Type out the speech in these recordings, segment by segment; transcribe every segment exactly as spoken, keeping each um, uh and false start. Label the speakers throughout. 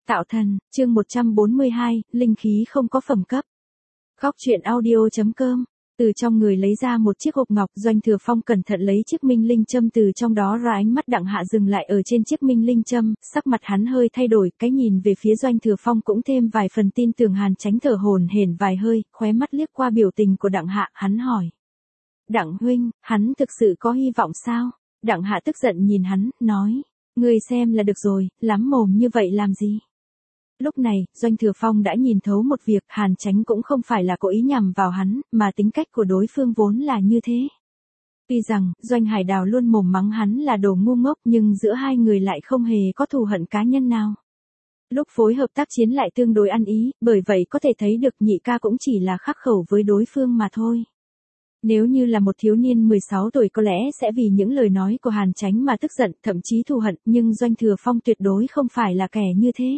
Speaker 1: Tạo thần, chương một trăm bốn mươi hai, linh khí không có phẩm cấp. Góc truyện audio chấm com. Từ trong người lấy ra một chiếc hộp ngọc, Doanh Thừa Phong cẩn thận lấy chiếc minh linh châm từ trong đó ra, ánh mắt Đặng Hạ dừng lại ở trên chiếc minh linh châm, sắc mặt hắn hơi thay đổi, cái nhìn về phía Doanh Thừa Phong cũng thêm vài phần tin tưởng. Hàn Chánh thở hổn hển vài hơi, khóe mắt liếc qua biểu tình của Đặng Hạ, hắn hỏi: "Đặng huynh, hắn thực sự có hy vọng sao?" Đặng Hạ tức giận nhìn hắn, nói: "Ngươi xem là được rồi, lắm mồm như vậy làm gì?" Lúc này, Doanh Thừa Phong đã nhìn thấu một việc, Hàn Chánh cũng không phải là cố ý nhằm vào hắn, mà tính cách của đối phương vốn là như thế. Tuy rằng, Doanh Hải Đào luôn mồm mắng hắn là đồ ngu ngốc, nhưng giữa hai người lại không hề có thù hận cá nhân nào. Lúc phối hợp tác chiến lại tương đối ăn ý, bởi vậy có thể thấy được nhị ca cũng chỉ là khắc khẩu với đối phương mà thôi. Nếu như là một thiếu niên mười sáu tuổi có lẽ sẽ vì những lời nói của Hàn Chánh mà tức giận, thậm chí thù hận, nhưng Doanh Thừa Phong tuyệt đối không phải là kẻ như thế.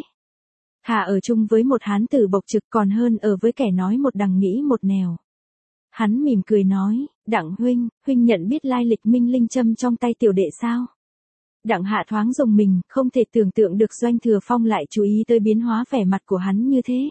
Speaker 1: Thà ở chung với một hán tử bộc trực còn hơn ở với kẻ nói một đằng nghĩ một nẻo. Hắn mỉm cười nói: "Đặng huynh, huynh nhận biết lai lịch minh linh châm trong tay tiểu đệ sao?" Đặng Hạ thoáng rùng mình, không thể tưởng tượng được Doanh Thừa Phong lại chú ý tới biến hóa vẻ mặt của hắn như thế.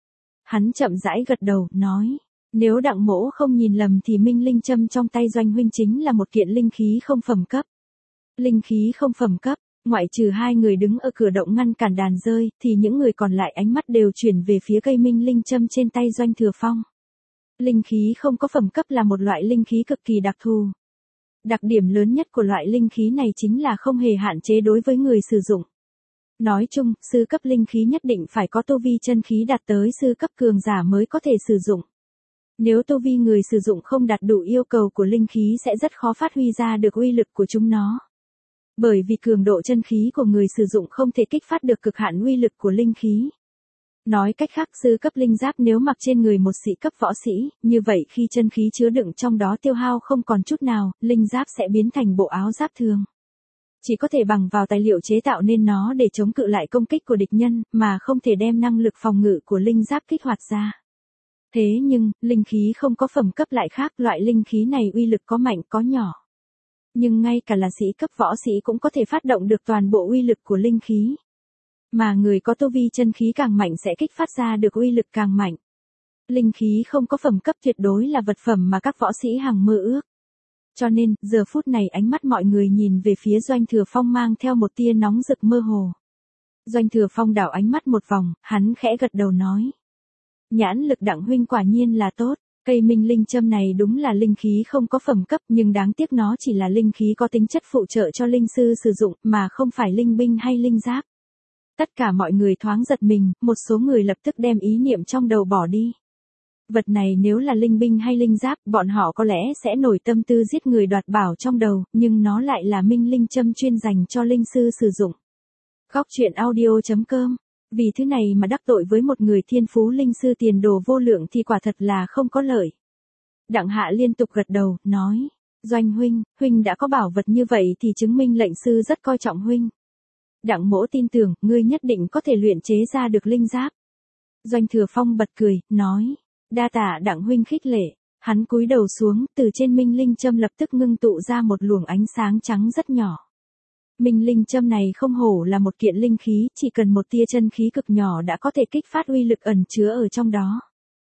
Speaker 1: Hắn chậm rãi gật đầu, nói: "Nếu Đặng mỗ không nhìn lầm thì minh linh châm trong tay Doanh huynh chính là một kiện linh khí không phẩm cấp." Linh khí không phẩm cấp. Ngoại trừ hai người đứng ở cửa động ngăn cản đàn rơi, thì những người còn lại ánh mắt đều chuyển về phía cây minh linh châm trên tay Doanh Thừa Phong. Linh khí không có phẩm cấp là một loại linh khí cực kỳ đặc thù. Đặc điểm lớn nhất của loại linh khí này chính là không hề hạn chế đối với người sử dụng. Nói chung, sư cấp linh khí nhất định phải có tu vi chân khí đạt tới sư cấp cường giả mới có thể sử dụng. Nếu tu vi người sử dụng không đạt đủ yêu cầu của linh khí sẽ rất khó phát huy ra được uy lực của chúng nó. Bởi vì cường độ chân khí của người sử dụng không thể kích phát được cực hạn uy lực của linh khí. Nói cách khác, sư cấp linh giáp nếu mặc trên người một sĩ cấp võ sĩ, như vậy khi chân khí chứa đựng trong đó tiêu hao không còn chút nào, linh giáp sẽ biến thành bộ áo giáp thường. Chỉ có thể bằng vào tài liệu chế tạo nên nó để chống cự lại công kích của địch nhân, mà không thể đem năng lực phòng ngự của linh giáp kích hoạt ra. Thế nhưng, linh khí không có phẩm cấp lại khác, loại linh khí này uy lực có mạnh có nhỏ. Nhưng ngay cả là sĩ cấp võ sĩ cũng có thể phát động được toàn bộ uy lực của linh khí. Mà người có tu vi chân khí càng mạnh sẽ kích phát ra được uy lực càng mạnh. Linh khí không có phẩm cấp tuyệt đối là vật phẩm mà các võ sĩ hằng mơ ước. Cho nên, giờ phút này ánh mắt mọi người nhìn về phía Doanh Thừa Phong mang theo một tia nóng rực mơ hồ. Doanh Thừa Phong đảo ánh mắt một vòng, hắn khẽ gật đầu nói: "Nhãn lực Đặng huynh quả nhiên là tốt. Cây minh linh châm này đúng là linh khí không có phẩm cấp, nhưng đáng tiếc nó chỉ là linh khí có tính chất phụ trợ cho linh sư sử dụng, mà không phải linh binh hay linh giáp." Tất cả mọi người thoáng giật mình, một số người lập tức đem ý niệm trong đầu bỏ đi. Vật này nếu là linh binh hay linh giáp, bọn họ có lẽ sẽ nổi tâm tư giết người đoạt bảo trong đầu, nhưng nó lại là minh linh châm chuyên dành cho linh sư sử dụng. Góc truyện audio chấm com. Vì thứ này mà đắc tội với một người thiên phú linh sư tiền đồ vô lượng thì quả thật là không có lợi. Đặng Hạ liên tục gật đầu, nói: "Doanh huynh, huynh đã có bảo vật như vậy thì chứng minh lệnh sư rất coi trọng huynh. Đặng mỗ tin tưởng, ngươi nhất định có thể luyện chế ra được linh giáp." Doanh Thừa Phong bật cười, nói: "Đa tạ Đặng huynh khích lệ." Hắn cúi đầu xuống, từ trên minh linh châm lập tức ngưng tụ ra một luồng ánh sáng trắng rất nhỏ. Minh linh châm này không hổ là một kiện linh khí, chỉ cần một tia chân khí cực nhỏ đã có thể kích phát uy lực ẩn chứa ở trong đó.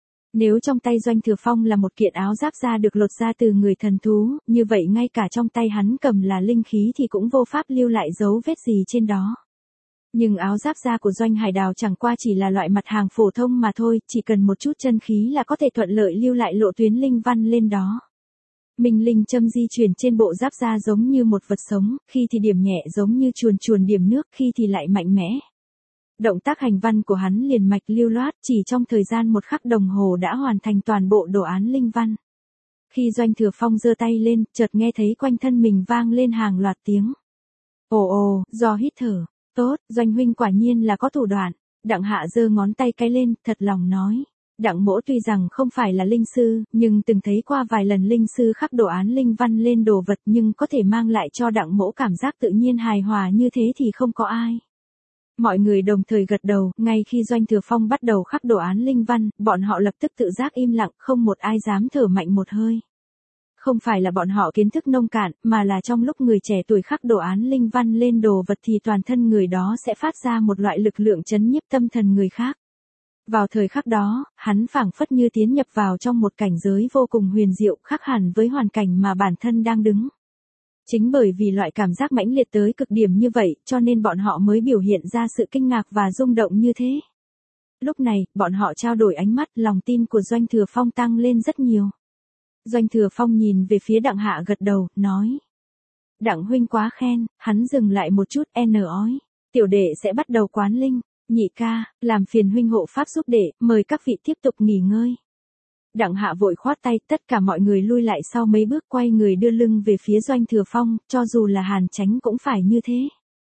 Speaker 1: Nếu trong tay Doanh Thừa Phong là một kiện áo giáp da được lột ra từ người thần thú, như vậy ngay cả trong tay hắn cầm là linh khí thì cũng vô pháp lưu lại dấu vết gì trên đó. Nhưng áo giáp da của Doanh Hải Đào chẳng qua chỉ là loại mặt hàng phổ thông mà thôi, chỉ cần một chút chân khí là có thể thuận lợi lưu lại lộ tuyến linh văn lên đó. Minh linh châm di chuyển trên bộ giáp da giống như một vật sống, khi thì điểm nhẹ giống như chuồn chuồn điểm nước, khi thì lại mạnh mẽ. Động tác hành văn của hắn liền mạch lưu loát, chỉ trong thời gian một khắc đồng hồ đã hoàn thành toàn bộ đồ án linh văn. Khi Doanh Thừa Phong giơ tay lên, chợt nghe thấy quanh thân mình vang lên hàng loạt tiếng. Ồ ồ, do hít thở. Tốt, Doanh huynh quả nhiên là có thủ đoạn. Đặng Hạ giơ ngón tay cái lên, thật lòng nói: "Đặng mỗ tuy rằng không phải là linh sư, nhưng từng thấy qua vài lần linh sư khắc đồ án linh văn lên đồ vật, nhưng có thể mang lại cho Đặng mỗ cảm giác tự nhiên hài hòa như thế thì không có ai." Mọi người đồng thời gật đầu, ngay khi Doanh Thừa Phong bắt đầu khắc đồ án linh văn, bọn họ lập tức tự giác im lặng, không một ai dám thở mạnh một hơi. Không phải là bọn họ kiến thức nông cạn, mà là trong lúc người trẻ tuổi khắc đồ án linh văn lên đồ vật thì toàn thân người đó sẽ phát ra một loại lực lượng chấn nhiếp tâm thần người khác. Vào thời khắc đó, hắn phảng phất như tiến nhập vào trong một cảnh giới vô cùng huyền diệu, khác hẳn với hoàn cảnh mà bản thân đang đứng. Chính bởi vì loại cảm giác mãnh liệt tới cực điểm như vậy, cho nên bọn họ mới biểu hiện ra sự kinh ngạc và rung động như thế. Lúc này, bọn họ trao đổi ánh mắt, lòng tin của Doanh Thừa Phong tăng lên rất nhiều. Doanh Thừa Phong nhìn về phía Đặng Hạ gật đầu, nói. Đặng huynh quá khen, hắn dừng lại một chút, n ói. Tiểu đệ sẽ bắt đầu quán linh. Nhị ca, làm phiền huynh hộ pháp giúp đệ, mời các vị tiếp tục nghỉ ngơi. Đặng Hạ vội khoát tay, tất cả mọi người lui lại sau mấy bước, quay người đưa lưng về phía Doanh Thừa Phong, cho dù là Hàn Chánh cũng phải như thế.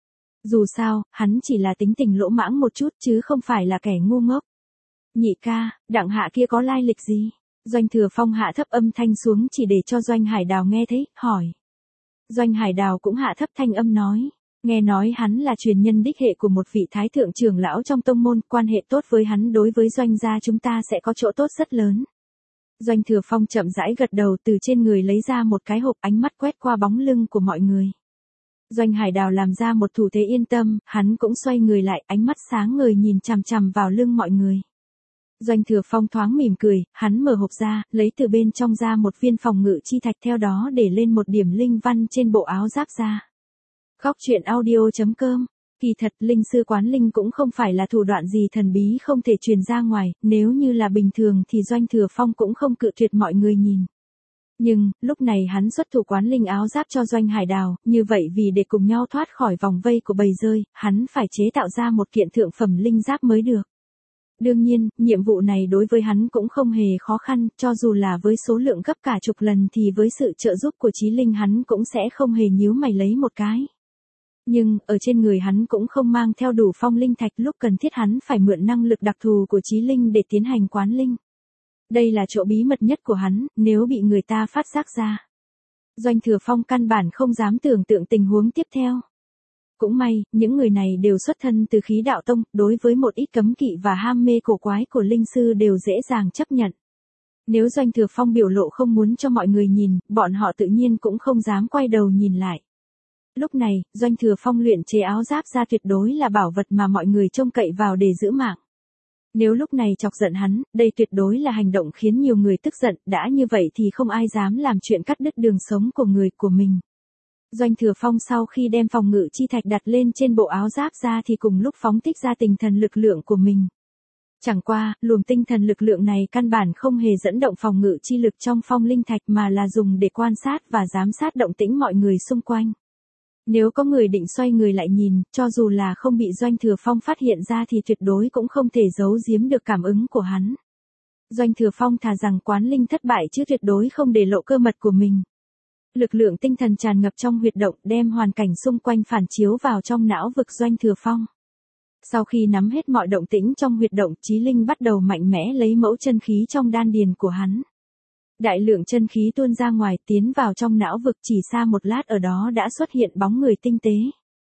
Speaker 1: Dù sao, hắn chỉ là tính tình lỗ mãng một chút chứ không phải là kẻ ngu ngốc. Nhị ca, Đặng Hạ kia có lai lịch gì? Doanh Thừa Phong hạ thấp âm thanh xuống chỉ để cho Doanh Hải Đào nghe thấy, hỏi. Doanh Hải Đào cũng hạ thấp thanh âm nói. Nghe nói hắn là truyền nhân đích hệ của một vị thái thượng trưởng lão trong tông môn, quan hệ tốt với hắn đối với Doanh gia chúng ta sẽ có chỗ tốt rất lớn. Doanh Thừa Phong chậm rãi gật đầu, từ trên người lấy ra một cái hộp, ánh mắt quét qua bóng lưng của mọi người. Doanh Hải Đào làm ra một thủ thế yên tâm, hắn cũng xoay người lại, ánh mắt sáng ngời nhìn chằm chằm vào lưng mọi người. Doanh Thừa Phong thoáng mỉm cười, hắn mở hộp ra, lấy từ bên trong ra một viên phòng ngự chi thạch, theo đó để lên một điểm linh văn trên bộ áo giáp ra. Góc truyện audio chấm com. Kỳ thật, linh sư quán linh cũng không phải là thủ đoạn gì thần bí không thể truyền ra ngoài, nếu như là bình thường thì Doanh Thừa Phong cũng không cự tuyệt mọi người nhìn. Nhưng, lúc này hắn xuất thủ quán linh áo giáp cho Doanh Hải Đào, như vậy vì để cùng nhau thoát khỏi vòng vây của bầy dơi, hắn phải chế tạo ra một kiện thượng phẩm linh giáp mới được. Đương nhiên, nhiệm vụ này đối với hắn cũng không hề khó khăn, cho dù là với số lượng gấp cả chục lần thì với sự trợ giúp của Chí Linh hắn cũng sẽ không hề nhíu mày lấy một cái. Nhưng, ở trên người hắn cũng không mang theo đủ phong linh thạch, lúc cần thiết hắn phải mượn năng lực đặc thù của Chí Linh để tiến hành quán linh. Đây là chỗ bí mật nhất của hắn, nếu bị người ta phát giác ra. Doanh Thừa Phong căn bản không dám tưởng tượng tình huống tiếp theo. Cũng may, những người này đều xuất thân từ khí đạo tông, đối với một ít cấm kỵ và ham mê cổ quái của linh sư đều dễ dàng chấp nhận. Nếu Doanh Thừa Phong biểu lộ không muốn cho mọi người nhìn, bọn họ tự nhiên cũng không dám quay đầu nhìn lại. Lúc này, Doanh Thừa Phong luyện chế áo giáp ra tuyệt đối là bảo vật mà mọi người trông cậy vào để giữ mạng. Nếu lúc này chọc giận hắn, đây tuyệt đối là hành động khiến nhiều người tức giận, đã như vậy thì không ai dám làm chuyện cắt đứt đường sống của người của mình. Doanh Thừa Phong sau khi đem phòng ngự chi thạch đặt lên trên bộ áo giáp ra thì cùng lúc phóng thích ra tinh thần lực lượng của mình. Chẳng qua, luồng tinh thần lực lượng này căn bản không hề dẫn động phòng ngự chi lực trong phong linh thạch mà là dùng để quan sát và giám sát động tĩnh mọi người xung quanh. Nếu có người định xoay người lại nhìn, cho dù là không bị Doanh Thừa Phong phát hiện ra thì tuyệt đối cũng không thể giấu giếm được cảm ứng của hắn. Doanh Thừa Phong thà rằng quán linh thất bại chứ tuyệt đối không để lộ cơ mật của mình. Lực lượng tinh thần tràn ngập trong huyệt động, đem hoàn cảnh xung quanh phản chiếu vào trong não vực Doanh Thừa Phong. Sau khi nắm hết mọi động tĩnh trong huyệt động, Chí Linh bắt đầu mạnh mẽ lấy mẫu chân khí trong đan điền của hắn. Đại lượng chân khí tuôn ra ngoài, tiến vào trong não vực, chỉ xa một lát ở đó đã xuất hiện bóng người tinh tế.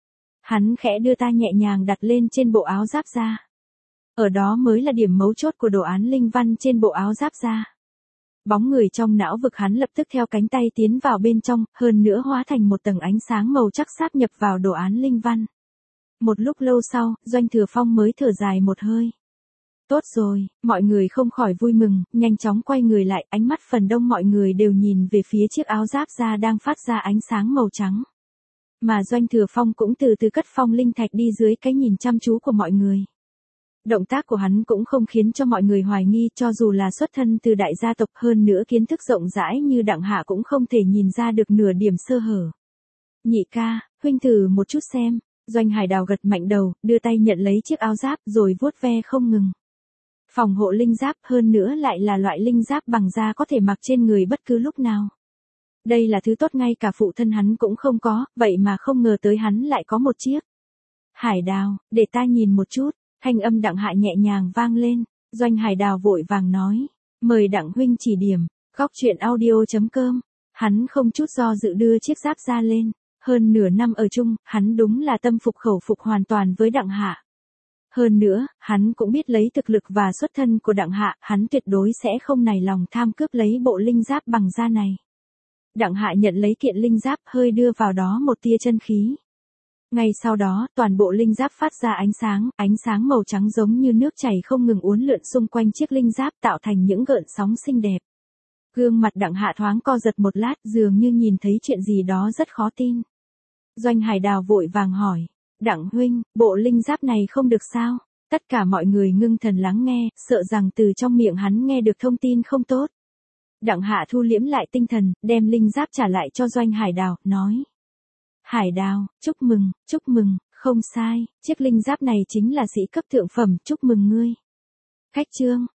Speaker 1: Hắn khẽ đưa tay nhẹ nhàng đặt lên trên bộ áo giáp da. Ở đó mới là điểm mấu chốt của đồ án linh văn trên bộ áo giáp da. Bóng người trong não vực hắn lập tức theo cánh tay tiến vào bên trong, hơn nữa hóa thành một tầng ánh sáng màu chắc sáp nhập vào đồ án linh văn. Một lúc lâu sau, Doanh Thừa Phong mới thở dài một hơi. Tốt rồi, mọi người không khỏi vui mừng, nhanh chóng quay người lại, ánh mắt phần đông mọi người đều nhìn về phía chiếc áo giáp da đang phát ra ánh sáng màu trắng. Mà Doanh Thừa Phong cũng từ từ cất phong linh thạch đi dưới cái nhìn chăm chú của mọi người. Động tác của hắn cũng không khiến cho mọi người hoài nghi, cho dù là xuất thân từ đại gia tộc, hơn nữa kiến thức rộng rãi như Đặng Hạ cũng không thể nhìn ra được nửa điểm sơ hở. Nhị ca, huynh thử một chút xem. Doanh Hải Đào gật mạnh đầu, đưa tay nhận lấy chiếc áo giáp rồi vuốt ve không ngừng. Phòng hộ linh giáp, hơn nữa lại là loại linh giáp bằng da có thể mặc trên người bất cứ lúc nào. Đây là thứ tốt ngay cả phụ thân hắn cũng không có, vậy mà không ngờ tới hắn lại có một chiếc. Hải Đào, để ta nhìn một chút, thanh âm Đặng Hạ nhẹ nhàng vang lên. Doanh Hải Đào vội vàng nói, mời Đặng huynh chỉ điểm. Góc truyện audio chấm com. Hắn không chút do dự đưa chiếc giáp ra lên. Hơn nửa năm ở chung, hắn đúng là tâm phục khẩu phục hoàn toàn với Đặng Hạ. Hơn nữa, hắn cũng biết lấy thực lực và xuất thân của Đặng Hạ, hắn tuyệt đối sẽ không nài lòng tham cướp lấy bộ linh giáp bằng da này. Đặng Hạ nhận lấy kiện linh giáp, hơi đưa vào đó một tia chân khí. Ngay sau đó, toàn bộ linh giáp phát ra ánh sáng, ánh sáng màu trắng giống như nước chảy không ngừng uốn lượn xung quanh chiếc linh giáp tạo thành những gợn sóng xinh đẹp. Gương mặt Đặng Hạ thoáng co giật một lát, dường như nhìn thấy chuyện gì đó rất khó tin. Doanh Hải Đào vội vàng hỏi, Đặng huynh, bộ linh giáp này không được sao? Tất cả mọi người ngưng thần lắng nghe, sợ rằng từ trong miệng hắn nghe được thông tin không tốt. Đặng Hạ thu liễm lại tinh thần, đem linh giáp trả lại cho Doanh Hải Đào, nói. Hải Đào, chúc mừng, chúc mừng, không sai, chiếc linh giáp này chính là sĩ cấp thượng phẩm, chúc mừng ngươi. Khách trương,